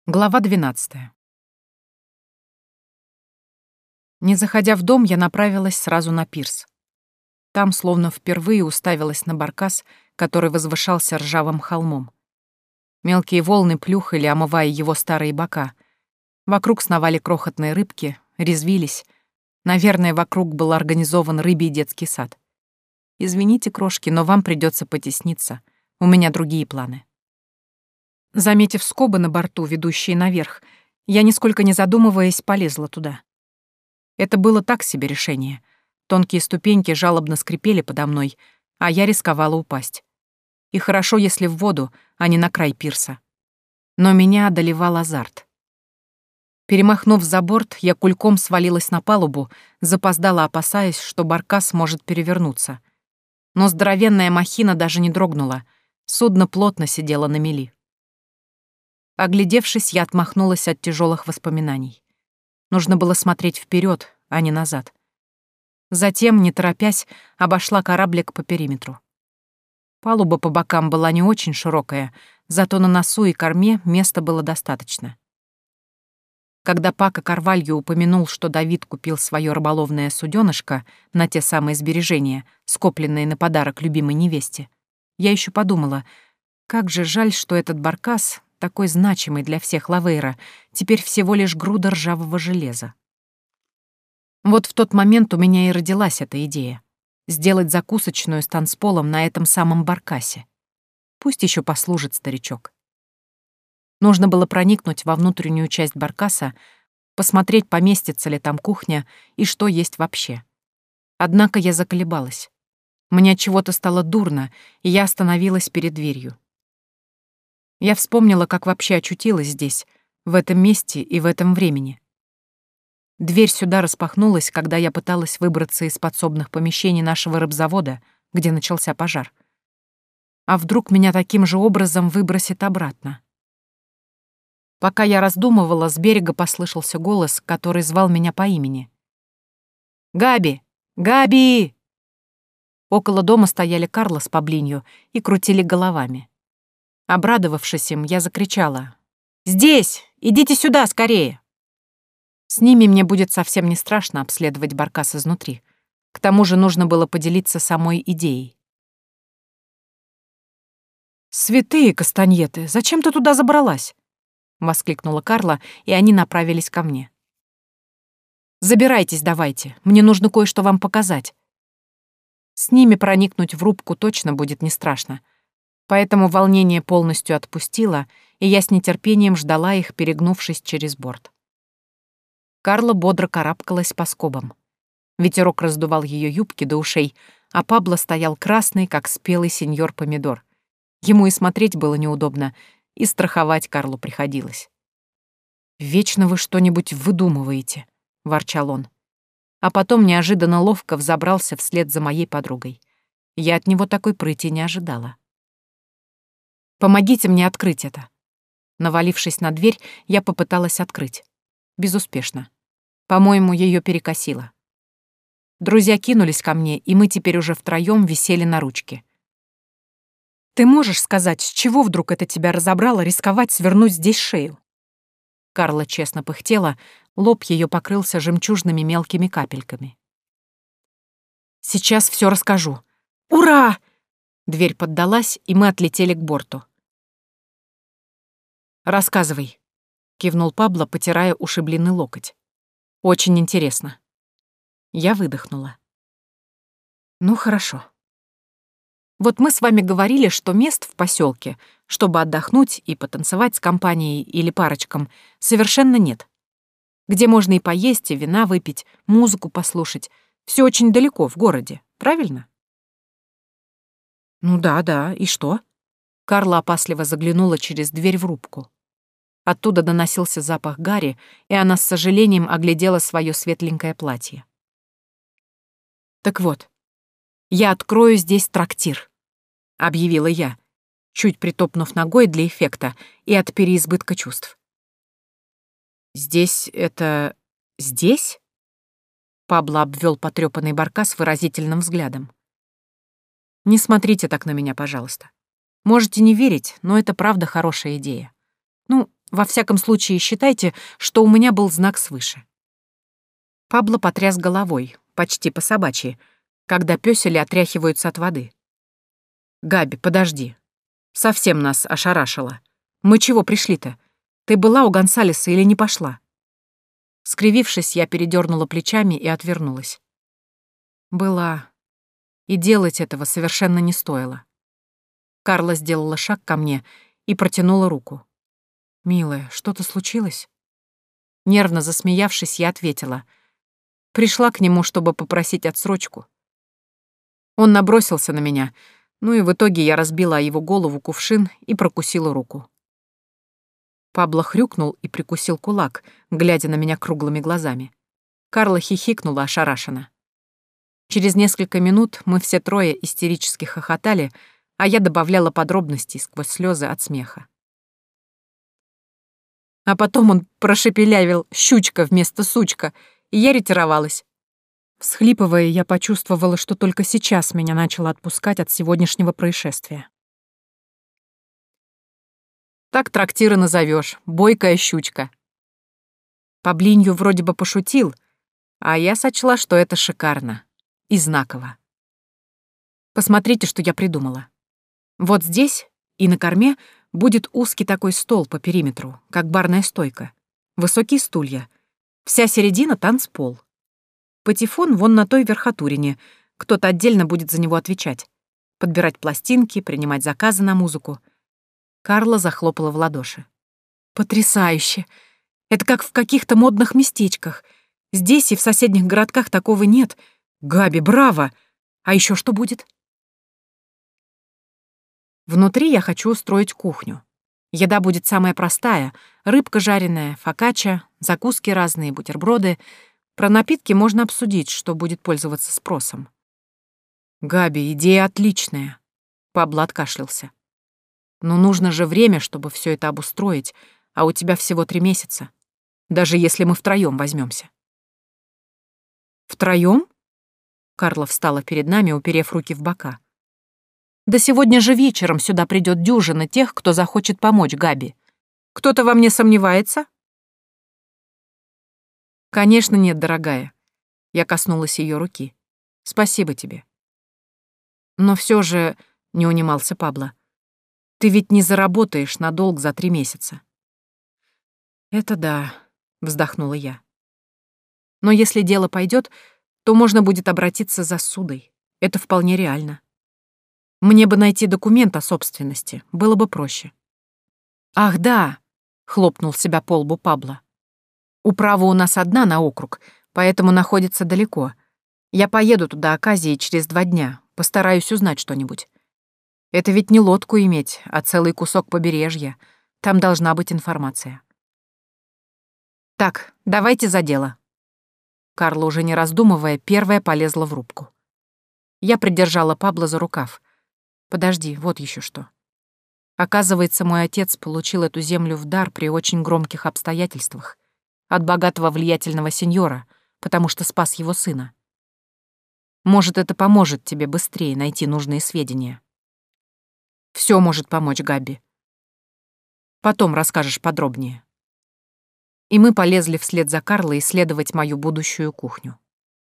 Глава 12. Не заходя в дом, я направилась сразу на пирс. Там словно впервые уставилась на баркас, который возвышался ржавым холмом. Мелкие волны плюхали, омывая его старые бока. Вокруг сновали крохотные рыбки, резвились. Наверное, вокруг был организован рыбий детский сад. Извините, крошки, но вам придется потесниться. У меня другие планы. Заметив скобы на борту, ведущие наверх, я, нисколько не задумываясь, полезла туда. Это было так себе решение. Тонкие ступеньки жалобно скрипели подо мной, а я рисковала упасть. И хорошо, если в воду, а не на край пирса. Но меня одолевал азарт. Перемахнув за борт, я кульком свалилась на палубу, запоздала, опасаясь, что баркас может перевернуться. Но здоровенная махина даже не дрогнула, судно плотно сидело на мели. Оглядевшись, я отмахнулась от тяжелых воспоминаний. Нужно было смотреть вперед, а не назад. Затем, не торопясь, обошла кораблик по периметру. Палуба по бокам была не очень широкая, зато на носу и корме места было достаточно. Когда Пако Карвальо упомянул, что Давид купил свое рыболовное суденышко на те самые сбережения, скопленные на подарок любимой невесте, я еще подумала, как же жаль, что этот баркас, такой значимый для всех Лавейра, теперь всего лишь груда ржавого железа. Вот в тот момент у меня и родилась эта идея — сделать закусочную с танцполом на этом самом баркасе. Пусть еще послужит старичок. Нужно было проникнуть во внутреннюю часть баркаса, посмотреть, поместится ли там кухня и что есть вообще. Однако я заколебалась. Мне от чего-то стало дурно, и я остановилась перед дверью. Я вспомнила, как вообще очутилась здесь, в этом месте и в этом времени. Дверь сюда распахнулась, когда я пыталась выбраться из подсобных помещений нашего рыбзавода, где начался пожар. А вдруг меня таким же образом выбросит обратно? Пока я раздумывала, с берега послышался голос, который звал меня по имени. «Габи! Габи!» Около дома стояли Карло с Паблинью и крутили головами. Обрадовавшись им, я закричала: «Здесь! Идите сюда, скорее!» С ними мне будет совсем не страшно обследовать баркас изнутри. К тому же нужно было поделиться самой идеей. «Святые кастаньеты, зачем ты туда забралась?» — воскликнула Карла, и они направились ко мне. «Забирайтесь давайте, мне нужно кое-что вам показать». С ними проникнуть в рубку точно будет не страшно. Поэтому волнение полностью отпустило, и я с нетерпением ждала их, перегнувшись через борт. Карла бодро карабкалась по скобам. Ветерок раздувал ее юбки до ушей, а Пабло стоял красный, как спелый сеньор-помидор. Ему и смотреть было неудобно, и страховать Карлу приходилось. «Вечно вы что-нибудь выдумываете», — ворчал он. А потом неожиданно ловко взобрался вслед за моей подругой. Я от него такой прыти не ожидала. «Помогите мне открыть это». Навалившись на дверь, я попыталась открыть. Безуспешно. По-моему, ее перекосило. Друзья кинулись ко мне, и мы теперь уже втроем висели на ручке. «Ты можешь сказать, с чего вдруг это тебя разобрало рисковать свернуть здесь шею?» Карла честно пыхтела, лоб ее покрылся жемчужными мелкими капельками. «Сейчас все расскажу. Ура!» Дверь поддалась, и мы отлетели к борту. «Рассказывай», — кивнул Пабло, потирая ушибленный локоть. «Очень интересно». Я выдохнула. «Ну, хорошо. Вот мы с вами говорили, что мест в поселке, чтобы отдохнуть и потанцевать с компанией или парочком, совершенно нет. Где можно и поесть, и вина выпить, музыку послушать. Все очень далеко, в городе, правильно?» «Ну да, и что?» Карла опасливо заглянула через дверь в рубку. Оттуда доносился запах гари, и она с сожалением оглядела свое светленькое платье. «Так вот, я открою здесь трактир», — объявила я, чуть притопнув ногой для эффекта и от переизбытка чувств. «Здесь это... здесь?» Пабло обвел потрёпанный баркас выразительным взглядом. «Не смотрите так на меня, пожалуйста. Можете не верить, но это правда хорошая идея. Ну, Во всяком случае, считайте, что у меня был знак свыше». Пабло потряс головой, почти по-собачьи, когда пёсели отряхиваются от воды. «Габи, подожди. Совсем нас ошарашило. Мы чего пришли-то? Ты была у Гонсалеса или не пошла?» Скривившись, я передернула плечами и отвернулась. Была. И делать этого совершенно не стоило. Карла сделала шаг ко мне и протянула руку. «Милая, что-то случилось?» Нервно засмеявшись, я ответила. Пришла к нему, чтобы попросить отсрочку. Он набросился на меня, ну и в итоге я разбила о его голову кувшин и прокусила руку. Пабло хрюкнул и прикусил кулак, глядя на меня круглыми глазами. Карла хихикнула ошарашенно. Через несколько минут мы все трое истерически хохотали, а я добавляла подробностей сквозь слезы от смеха. А потом он прошепелявил «щучка» вместо «сучка», и я ретировалась. Всхлипывая, я почувствовала, что только сейчас меня начало отпускать от сегодняшнего происшествия. Так трактир и назовёшь, бойкая щучка. Паблинью вроде бы пошутил, а я сочла, что это шикарно и знаково. Посмотрите, что я придумала. Вот здесь и на корме будет узкий такой стол по периметру, как барная стойка, высокие стулья, вся середина — танцпол. Патефон вон на той верхотурине, кто-то отдельно будет за него отвечать, подбирать пластинки, принимать заказы на музыку. Карла захлопала в ладоши. «Потрясающе! Это как в каких-то модных местечках. Здесь и в соседних городках такого нет. Габи, браво! А еще что будет?» Внутри я хочу устроить кухню. Еда будет самая простая: рыбка жареная, фокачча, закуски разные, бутерброды. Про напитки можно обсудить, что будет пользоваться спросом. «Габи, идея отличная», — Пабло откашлялся. «Но нужно же время, чтобы все это обустроить, а у тебя всего 3 месяца, даже если мы втроем возьмемся». «Втроем?» Карла встала перед нами, уперев руки в бока. «Да сегодня же вечером сюда придет дюжина тех, кто захочет помочь Габи. Кто-то во мне сомневается?» «Конечно нет, дорогая». Я коснулась ее руки. «Спасибо тебе». «Но все же...» — не унимался Пабло. «Ты ведь не заработаешь на долг за 3 месяца». «Это да», — вздохнула я. «Но если дело пойдет, то можно будет обратиться за ссудой. Это вполне реально. Мне бы найти документ о собственности, было бы проще». «Ах, да!» — хлопнул себя по лбу Пабло. «Управа у нас одна на округ, поэтому находится далеко. Я поеду туда оказией через 2 дня, постараюсь узнать что-нибудь. Это ведь не лодку иметь, а целый кусок побережья. Там должна быть информация». «Так, давайте за дело». Карла, уже не раздумывая, первая полезла в рубку. Я придержала Пабло за рукав. «Подожди, вот еще что. Оказывается, мой отец получил эту землю в дар при очень громких обстоятельствах от богатого влиятельного сеньора, потому что спас его сына. Может, это поможет тебе быстрее найти нужные сведения». Все может помочь, Габи. Потом расскажешь подробнее». И мы полезли вслед за Карлой исследовать мою будущую кухню.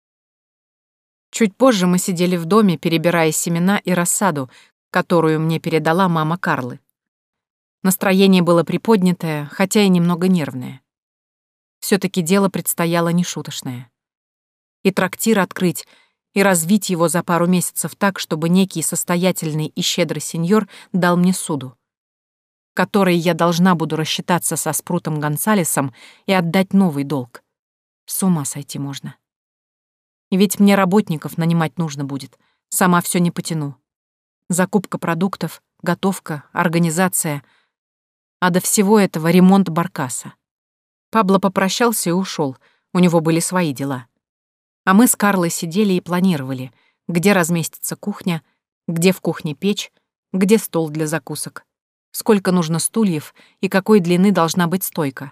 Чуть позже мы сидели в доме, перебирая семена и рассаду, которую мне передала мама Карлы. Настроение было приподнятое, хотя и немного нервное. Все-таки дело предстояло нешуточное. И трактир открыть, и развить его за пару месяцев так, чтобы некий состоятельный и щедрый сеньор дал мне суду, которой я должна буду рассчитаться со Спрутом Гонсалесом и отдать новый долг. С ума сойти можно. И ведь мне работников нанимать нужно будет, сама все не потяну. Закупка продуктов, готовка, организация. А до всего этого ремонт баркаса. Пабло попрощался и ушел, у него были свои дела. А мы с Карлой сидели и планировали, где разместится кухня, где в кухне печь, где стол для закусок, сколько нужно стульев и какой длины должна быть стойка.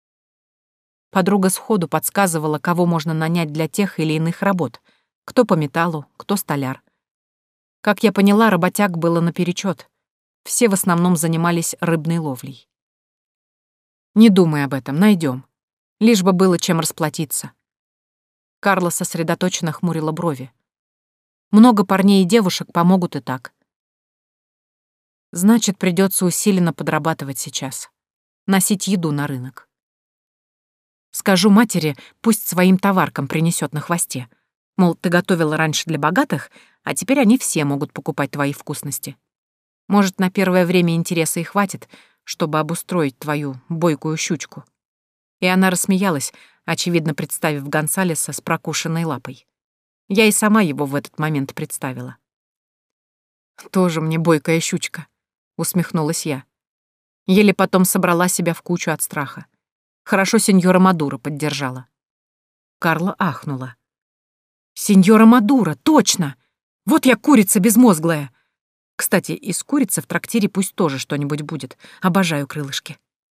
Подруга сходу подсказывала, кого можно нанять для тех или иных работ, кто по металлу, кто столяр. Как я поняла, работяг было наперечёт. Все в основном занимались рыбной ловлей. Не думай об этом, найдем. Лишь бы было чем расплатиться. Карла сосредоточенно хмурила брови. Много парней и девушек помогут и так. Значит, придется усиленно подрабатывать сейчас. Носить еду на рынок. Скажу матери, пусть своим товаркам принесет на хвосте. Мол, ты готовила раньше для богатых, а теперь они все могут покупать твои вкусности. Может, на первое время интереса и хватит, чтобы обустроить твою бойкую щучку. И она рассмеялась, очевидно представив Гонсалеса с прокушенной лапой. Я и сама его в этот момент представила. «Тоже мне бойкая щучка», — усмехнулась я. Еле потом собрала себя в кучу от страха. Хорошо сеньора Мадуро поддержала. Карла ахнула. «Сеньора Мадуро, точно! Вот я курица безмозглая! Кстати, из курицы в трактире пусть тоже что-нибудь будет. Обожаю крылышки».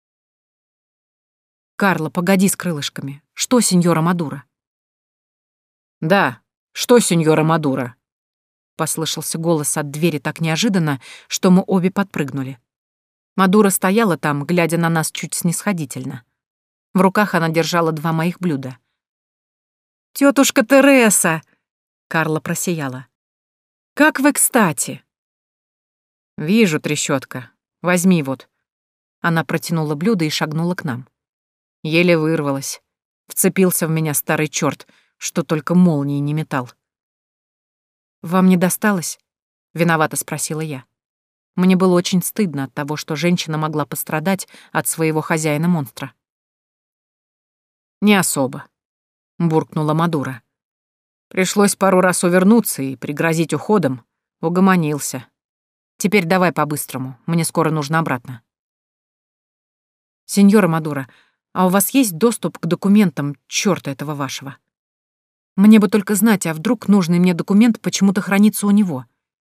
«Карла, погоди с крылышками. Что, сеньора Мадуро?» «Да, что, сеньора Мадуро?» Послышался голос от двери так неожиданно, что мы обе подпрыгнули. Мадуро стояла там, глядя на нас чуть снисходительно. В руках она держала два моих блюда. «Тётушка Тереса!» — Карла просияла. «Как вы кстати!» «Вижу, трещотка. Возьми вот». Она протянула блюдо и шагнула к нам. Еле вырвалась. Вцепился в меня старый чёрт, что только молнии не метал. «Вам не досталось?» — виновато спросила я. Мне было очень стыдно от того, что женщина могла пострадать от своего хозяина-монстра. «Не особо», — буркнула Мадуро. «Пришлось пару раз увернуться и пригрозить уходом. Угомонился. Теперь давай по-быстрому, мне скоро нужно обратно». «Сеньора Мадуро, а у вас есть доступ к документам чёрта этого вашего? Мне бы только знать, а вдруг нужный мне документ почему-то хранится у него?»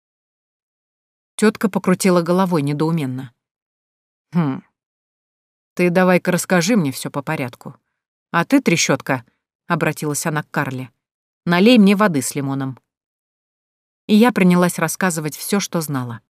Тётка покрутила головой недоуменно. «Хм. Ты давай-ка расскажи мне всё по порядку. А ты, трещотка, — обратилась она к Карле, — налей мне воды с лимоном». И я принялась рассказывать всё, что знала.